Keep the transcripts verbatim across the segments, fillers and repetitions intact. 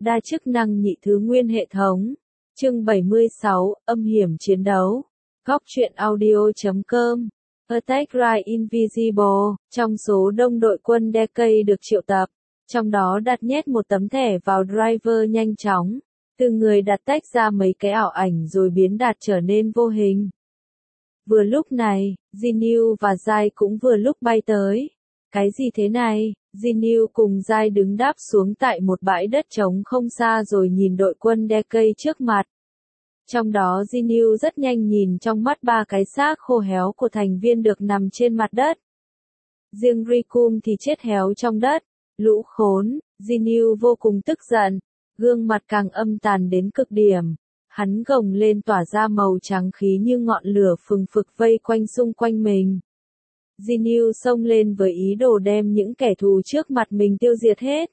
Đa chức năng nhị thứ nguyên hệ thống. Chương bảy mươi sáu, âm hiểm chiến đấu. Góc truyện audio chấm com. Attack Right Invisible. Trong số đông đội quân Decay được triệu tập, trong đó đặt nhét một tấm thẻ vào driver nhanh chóng. Từ người đặt tách ra mấy cái ảo ảnh rồi biến đạt trở nên vô hình. Vừa lúc này, Jinyu và Jai cũng vừa lúc bay tới. Cái gì thế này? Jinyu cùng Jai đứng đáp xuống tại một bãi đất trống không xa rồi nhìn đội quân Decay trước mặt. Trong đó Jinyu rất nhanh nhìn trong mắt ba cái xác khô héo của thành viên được nằm trên mặt đất. Riêng Rikum thì chết héo trong đất. Lũ khốn, Jinyu vô cùng tức giận, gương mặt càng âm tàn đến cực điểm. Hắn gồng lên tỏa ra màu trắng khí như ngọn lửa phừng phực vây quanh xung quanh mình. Jinyu xông lên với ý đồ đem những kẻ thù trước mặt mình tiêu diệt hết.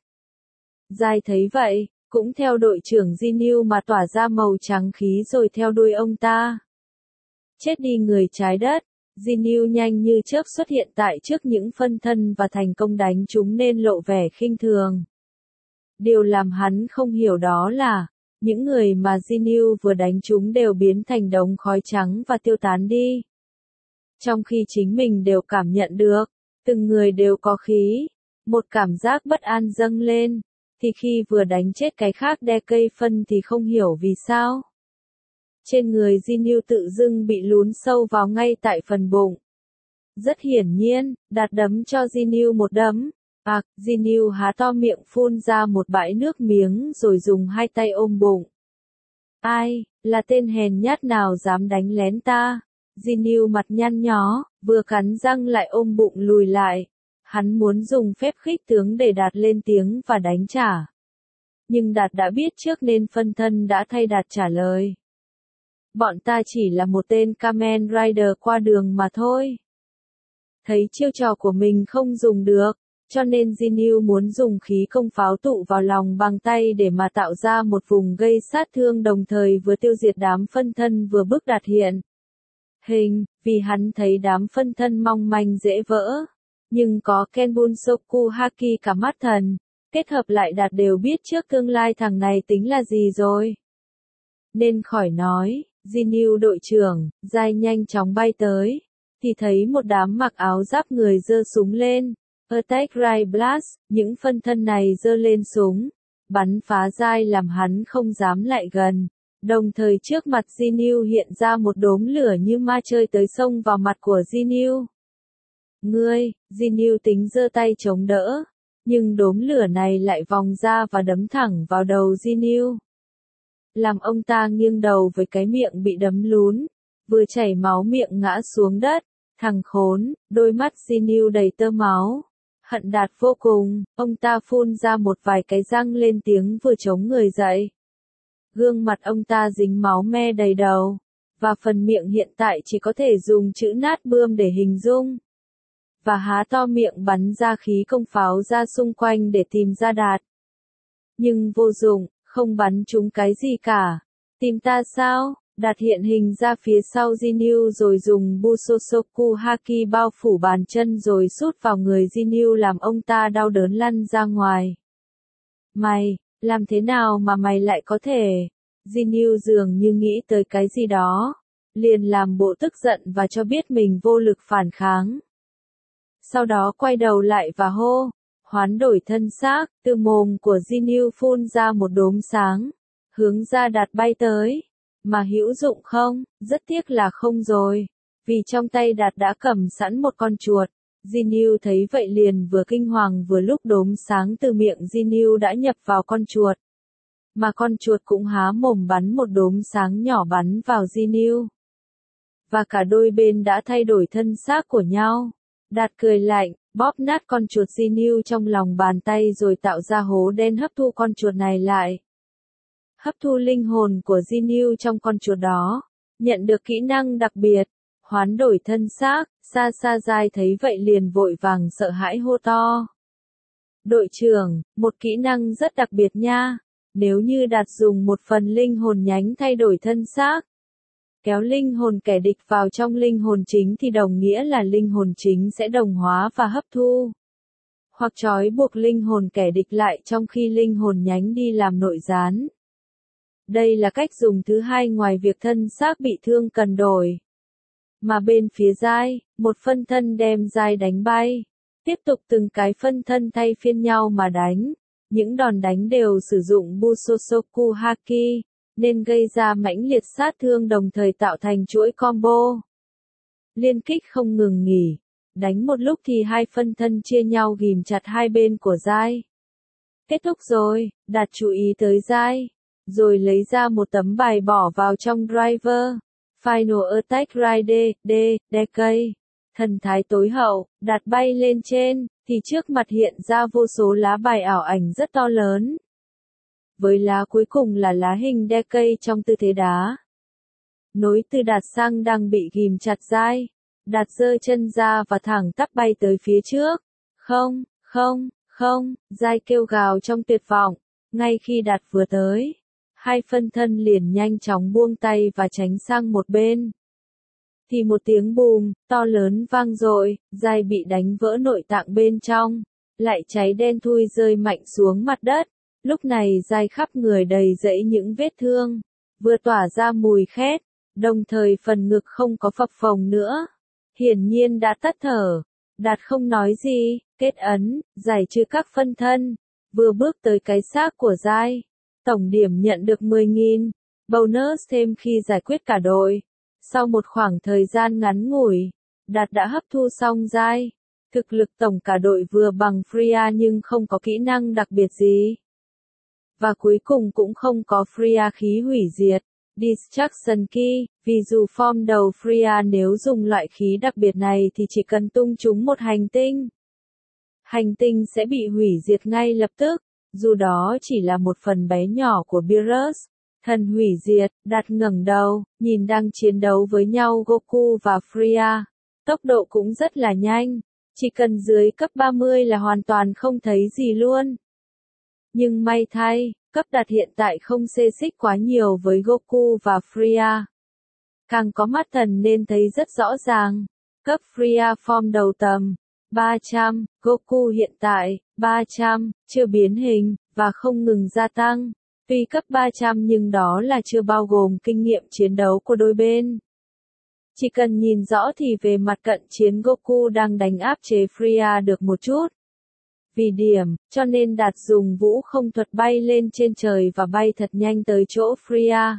Jai thấy vậy, cũng theo đội trưởng Jinyu mà tỏa ra màu trắng khí rồi theo đuôi ông ta. Chết đi người trái đất, Jinyu nhanh như chớp xuất hiện tại trước những phân thân và thành công đánh chúng nên lộ vẻ khinh thường. Điều làm hắn không hiểu đó là, những người mà Jinyu vừa đánh chúng đều biến thành đống khói trắng và tiêu tán đi. Trong khi chính mình đều cảm nhận được, từng người đều có khí, một cảm giác bất an dâng lên, thì khi vừa đánh chết cái khác Decay phân thì không hiểu vì sao. Trên người Jinyu tự dưng bị lún sâu vào ngay tại phần bụng. Rất hiển nhiên, đặt đấm cho Jinyu một đấm. À, Jinyu há to miệng phun ra một bãi nước miếng rồi dùng hai tay ôm bụng. Ai, là tên hèn nhát nào dám đánh lén ta? Jinyu mặt nhăn nhó, vừa cắn răng lại ôm bụng lùi lại. Hắn muốn dùng phép khích tướng để Đạt lên tiếng và đánh trả. Nhưng Đạt đã biết trước nên phân thân đã thay Đạt trả lời. Bọn ta chỉ là một tên Kamen Rider qua đường mà thôi. Thấy chiêu trò của mình không dùng được, cho nên Jinyu muốn dùng khí công pháo tụ vào lòng bàn tay để mà tạo ra một vùng gây sát thương đồng thời vừa tiêu diệt đám phân thân vừa bức Đạt hiện hình, vì hắn thấy đám phân thân mong manh dễ vỡ. Nhưng có Kenbunsoku Haki cả mắt thần, kết hợp lại Đạt đều biết trước tương lai thằng này tính là gì rồi. Nên khỏi nói, Jinyu đội trưởng, Jai nhanh chóng bay tới, thì thấy một đám mặc áo giáp người giơ súng lên. Attack Right Blast, những phân thân này giơ lên súng, bắn phá Jai làm hắn không dám lại gần. Đồng thời trước mặt Jinyu hiện ra một đốm lửa như ma chơi tới xông vào mặt của Jinyu. Ngươi, Jinyu tính giơ tay chống đỡ, nhưng đốm lửa này lại vòng ra và đấm thẳng vào đầu Jinyu. Làm ông ta nghiêng đầu với cái miệng bị đấm lún, vừa chảy máu miệng ngã xuống đất. Thằng khốn, đôi mắt Jinyu đầy tơ máu. Hận Đạt vô cùng, ông ta phun ra một vài cái răng lên tiếng vừa chống người dậy. Gương mặt ông ta dính máu me đầy đầu, và phần miệng hiện tại chỉ có thể dùng chữ nát bươm để hình dung. Và há to miệng bắn ra khí công pháo ra xung quanh để tìm ra Đạt. Nhưng vô dụng, không bắn trúng cái gì cả. Tìm ta sao? Đạt hiện hình ra phía sau Jinyu rồi dùng Busosoku Haki bao phủ bàn chân rồi sút vào người Jinyu làm ông ta đau đớn lăn ra ngoài. Mày, làm thế nào mà mày lại có thể? Jinyu dường như nghĩ tới cái gì đó, liền làm bộ tức giận và cho biết mình vô lực phản kháng. Sau đó quay đầu lại và hô, hoán đổi thân xác, từ mồm của Jinyu phun ra một đốm sáng, hướng ra Đạt bay tới. Mà hữu dụng không? Rất tiếc là không rồi, vì trong tay Đạt đã cầm sẵn một con chuột. Jinyu thấy vậy liền vừa kinh hoàng vừa lúc đốm sáng từ miệng Jinyu đã nhập vào con chuột. Mà con chuột cũng há mồm bắn một đốm sáng nhỏ bắn vào Jinyu. Và cả đôi bên đã thay đổi thân xác của nhau. Đạt cười lạnh, bóp nát con chuột Jinyu trong lòng bàn tay rồi tạo ra hố đen hấp thu con chuột này lại. Hấp thu linh hồn của Jinyu trong con chuột đó, nhận được kỹ năng đặc biệt, hoán đổi thân xác. Sa Sa Jai thấy vậy liền vội vàng sợ hãi hô to. Đội trưởng, một kỹ năng rất đặc biệt nha, nếu như Đạt dùng một phần linh hồn nhánh thay đổi thân xác, kéo linh hồn kẻ địch vào trong linh hồn chính thì đồng nghĩa là linh hồn chính sẽ đồng hóa và hấp thu hoặc trói buộc linh hồn kẻ địch lại trong khi linh hồn nhánh đi làm nội gián. Đây là cách dùng thứ hai ngoài việc thân xác bị thương cần đổi. Mà bên phía Giai, một phân thân đem Giai đánh bay. Tiếp tục từng cái phân thân thay phiên nhau mà đánh. Những đòn đánh đều sử dụng Busosoku Haki, nên gây ra mãnh liệt sát thương đồng thời tạo thành chuỗi combo. Liên kích không ngừng nghỉ. Đánh một lúc thì hai phân thân chia nhau ghìm chặt hai bên của Giai. Kết thúc rồi, Đạt chú ý tới Giai. Rồi lấy ra một tấm bài bỏ vào trong driver. Final Attack Ride, D, Decay. Thần thái tối hậu, Đạt bay lên trên, thì trước mặt hiện ra vô số lá bài ảo ảnh rất to lớn. Với lá cuối cùng là lá hình Decay trong tư thế đá. Nối từ Đạt sang đang bị ghìm chặt Giai. Đạt giơ chân ra và thẳng tắp bay tới phía trước. Không, không, không, Giai kêu gào trong tuyệt vọng. Ngay khi Đạt vừa tới, hai phân thân liền nhanh chóng buông tay và tránh sang một bên. Thì một tiếng bùm, to lớn vang dội, Giai bị đánh vỡ nội tạng bên trong, lại cháy đen thui rơi mạnh xuống mặt đất. Lúc này Giai khắp người đầy rẫy những vết thương, vừa tỏa ra mùi khét, đồng thời phần ngực không có phập phồng nữa. Hiển nhiên đã tắt thở. Đạt không nói gì, kết ấn, giải trừ các phân thân, vừa bước tới cái xác của Giai. Tổng điểm nhận được mười nghìn, bonus thêm khi giải quyết cả đội. Sau một khoảng thời gian ngắn ngủi, Đạt đã hấp thu xong Giai. Thực lực tổng cả đội vừa bằng Freya nhưng không có kỹ năng đặc biệt gì. Và cuối cùng cũng không có Freya khí hủy diệt, Destruction Key, vì dù form đầu Freya nếu dùng loại khí đặc biệt này thì chỉ cần tung trúng một hành tinh. Hành tinh sẽ bị hủy diệt ngay lập tức, dù đó chỉ là một phần bé nhỏ của Beerus. Thần hủy diệt, Đạt ngẩng đầu, nhìn đang chiến đấu với nhau Goku và Freya. Tốc độ cũng rất là nhanh, chỉ cần dưới cấp ba mươi là hoàn toàn không thấy gì luôn. Nhưng may thay, cấp Đạt hiện tại không xê xích quá nhiều với Goku và Freya. Càng có mắt thần nên thấy rất rõ ràng. Cấp Freya form đầu tầm ba trăm, Goku hiện tại ba trăm, chưa biến hình, và không ngừng gia tăng. Tuy cấp ba trăm nhưng đó là chưa bao gồm kinh nghiệm chiến đấu của đôi bên. Chỉ cần nhìn rõ thì về mặt cận chiến Goku đang đánh áp chế Freya được một chút. Vì điểm, cho nên Đạt dùng vũ không thuật bay lên trên trời và bay thật nhanh tới chỗ Freya.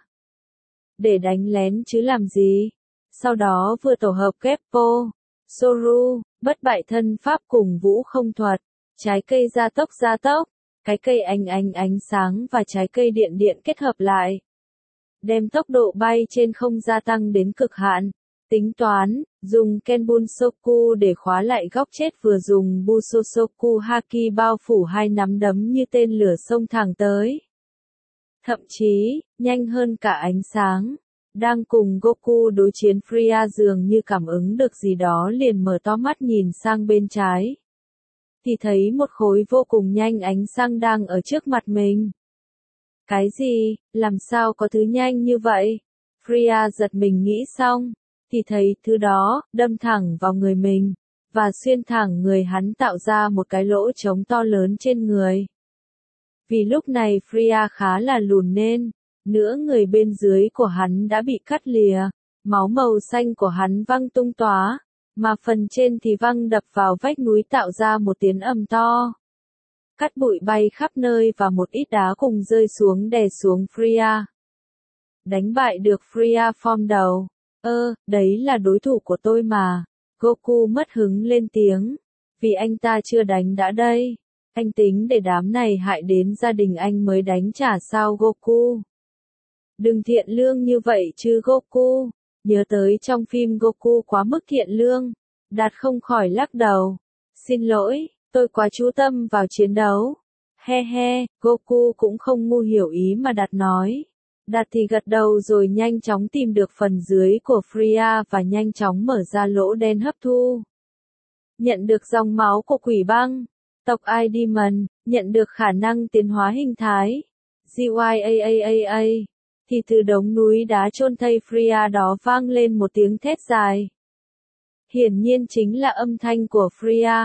Để đánh lén chứ làm gì. Sau đó vừa tổ hợp Keppo, Soru, bất bại thân pháp cùng vũ không thuật, trái cây gia tốc gia tốc, cái cây ánh ánh ánh sáng và trái cây điện điện kết hợp lại. Đem tốc độ bay trên không gia tăng đến cực hạn. Tính toán, dùng Kenbunsoku để khóa lại góc chết vừa dùng Busosoku Haki bao phủ hai nắm đấm như tên lửa xông thẳng tới. Thậm chí, nhanh hơn cả ánh sáng. Đang cùng Goku đối chiến Freya dường như cảm ứng được gì đó liền mở to mắt nhìn sang bên trái. Thì thấy một khối vô cùng nhanh ánh sáng đang ở trước mặt mình. Cái gì, làm sao có thứ nhanh như vậy? Freya giật mình nghĩ xong, thì thấy thứ đó, đâm thẳng vào người mình, và xuyên thẳng người hắn tạo ra một cái lỗ trống to lớn trên người. Vì lúc này Freya khá là lùn nên, nửa người bên dưới của hắn đã bị cắt lìa, máu màu xanh của hắn văng tung tóa, mà phần trên thì văng đập vào vách núi tạo ra một tiếng ầm to. Cát bụi bay khắp nơi và một ít đá cùng rơi xuống đè xuống Freya. Đánh bại được Freya form đầu. Ơ, đấy là đối thủ của tôi mà. Goku mất hứng lên tiếng. Vì anh ta chưa đánh đã đây. Anh tính để đám này hại đến gia đình anh mới đánh trả sao Goku. Đừng thiện lương như vậy chứ Goku. Nhớ tới trong phim Goku quá mức thiện lương. Đạt không khỏi lắc đầu. Xin lỗi, tôi quá chú tâm vào chiến đấu. He he, Goku cũng không ngu hiểu ý mà Đạt nói. Đạt thì gật đầu rồi nhanh chóng tìm được phần dưới của Freya và nhanh chóng mở ra lỗ đen hấp thu. Nhận được dòng máu của quỷ băng. Tộc I Demon, nhận được khả năng tiến hóa hình thái. giê i a a a a. Thì từ đống núi đá chôn thây Freya đó vang lên một tiếng thét dài. Hiển nhiên chính là âm thanh của Freya.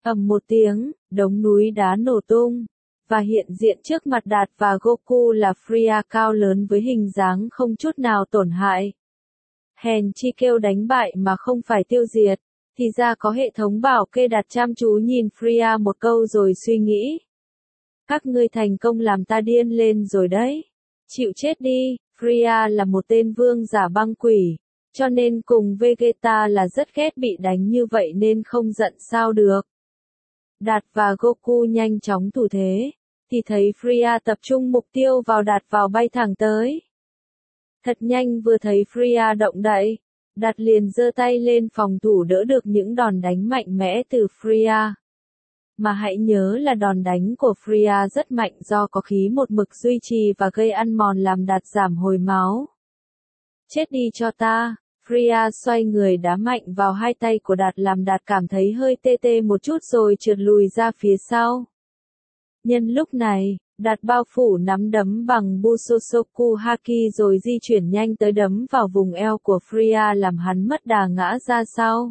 Ầm một tiếng, đống núi đá nổ tung. Và hiện diện trước mặt Đạt và Goku là Freya cao lớn với hình dáng không chút nào tổn hại. Hèn chi kêu đánh bại mà không phải tiêu diệt, thì ra có hệ thống bảo kê. Đạt chăm chú nhìn Freya một câu rồi suy nghĩ. Các ngươi thành công làm ta điên lên rồi đấy. Chịu chết đi, Freya là một tên vương giả băng quỷ, cho nên cùng Vegeta là rất ghét bị đánh như vậy nên không giận sao được. Đạt và Goku nhanh chóng thủ thế, thì thấy Freya tập trung mục tiêu vào Đạt vào bay thẳng tới. Thật nhanh vừa thấy Freya động đậy, Đạt liền giơ tay lên phòng thủ đỡ được những đòn đánh mạnh mẽ từ Freya. Mà hãy nhớ là đòn đánh của Freya rất mạnh do có khí một mực duy trì và gây ăn mòn làm Đạt giảm hồi máu. Chết đi cho ta! Freya xoay người đá mạnh vào hai tay của Đạt làm Đạt cảm thấy hơi tê tê một chút rồi trượt lùi ra phía sau. Nhân lúc này, Đạt bao phủ nắm đấm bằng Busosoku Haki rồi di chuyển nhanh tới đấm vào vùng eo của Freya làm hắn mất đà ngã ra sau.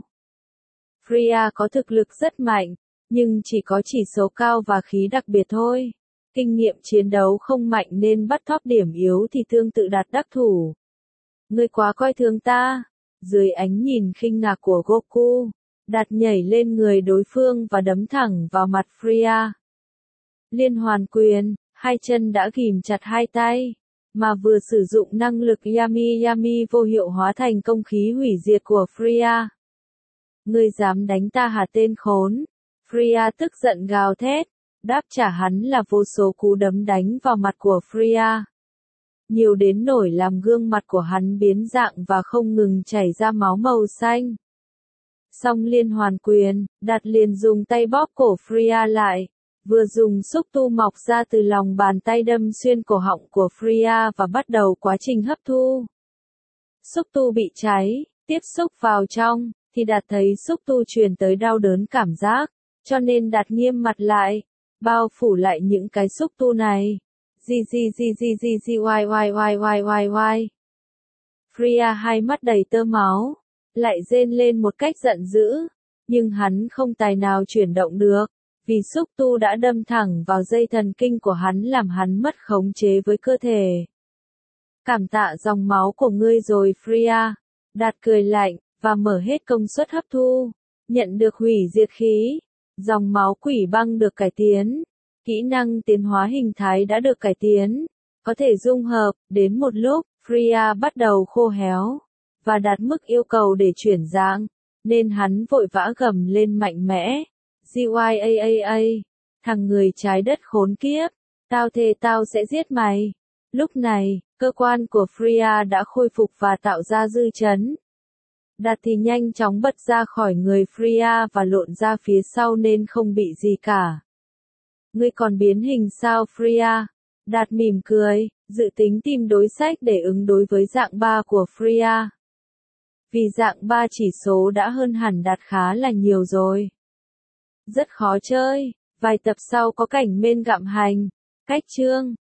Freya có thực lực rất mạnh, nhưng chỉ có chỉ số cao và khí đặc biệt thôi. Kinh nghiệm chiến đấu không mạnh nên bắt thóp điểm yếu thì tương tự Đạt đắc thủ. Ngươi quá coi thường ta. Dưới ánh nhìn khinh ngạc của Goku, Đạt nhảy lên người đối phương và đấm thẳng vào mặt Freya. Liên hoàn quyền, hai chân đã ghìm chặt hai tay, mà vừa sử dụng năng lực Yami Yami vô hiệu hóa thành công khí hủy diệt của Freya. Ngươi dám đánh ta hả tên khốn? Freya tức giận gào thét, đáp trả hắn là vô số cú đấm đánh vào mặt của Freya. Nhiều đến nổi làm gương mặt của hắn biến dạng và không ngừng chảy ra máu màu xanh. Xong liên hoàn quyền, Đạt liền dùng tay bóp cổ Freya lại, vừa dùng xúc tu mọc ra từ lòng bàn tay đâm xuyên cổ họng của Freya và bắt đầu quá trình hấp thu. Xúc tu bị cháy, tiếp xúc vào trong, thì Đạt thấy xúc tu truyền tới đau đớn cảm giác, cho nên Đạt nghiêm mặt lại, bao phủ lại những cái xúc tu này. Gi gi gi gi gi gi oai oai oai oai oai oai. Freya hai mắt đầy tơ máu, lại rên lên một cách giận dữ, nhưng hắn không tài nào chuyển động được, vì xúc tu đã đâm thẳng vào dây thần kinh của hắn làm hắn mất khống chế với cơ thể. Cảm tạ dòng máu của ngươi rồi Freya. Đạt cười lạnh, và mở hết công suất hấp thu, nhận được hủy diệt khí. Dòng máu quỷ băng được cải tiến. Kỹ năng tiến hóa hình thái đã được cải tiến, có thể dung hợp. Đến một lúc, Freya bắt đầu khô héo, và đạt mức yêu cầu để chuyển dạng, nên hắn vội vã gầm lên mạnh mẽ. Gyaa, thằng người trái đất khốn kiếp, tao thề tao sẽ giết mày. Lúc này, cơ quan của Freya đã khôi phục và tạo ra dư chấn. Đạt thì nhanh chóng bật ra khỏi người Freya và lộn ra phía sau nên không bị gì cả. Ngươi còn biến hình sao Freya? Đạt mỉm cười, dự tính tìm đối sách để ứng đối với dạng ba của Freya. Vì dạng ba chỉ số đã hơn hẳn Đạt khá là nhiều rồi. Rất khó chơi, vài tập sau có cảnh men gặm hành. Cách chương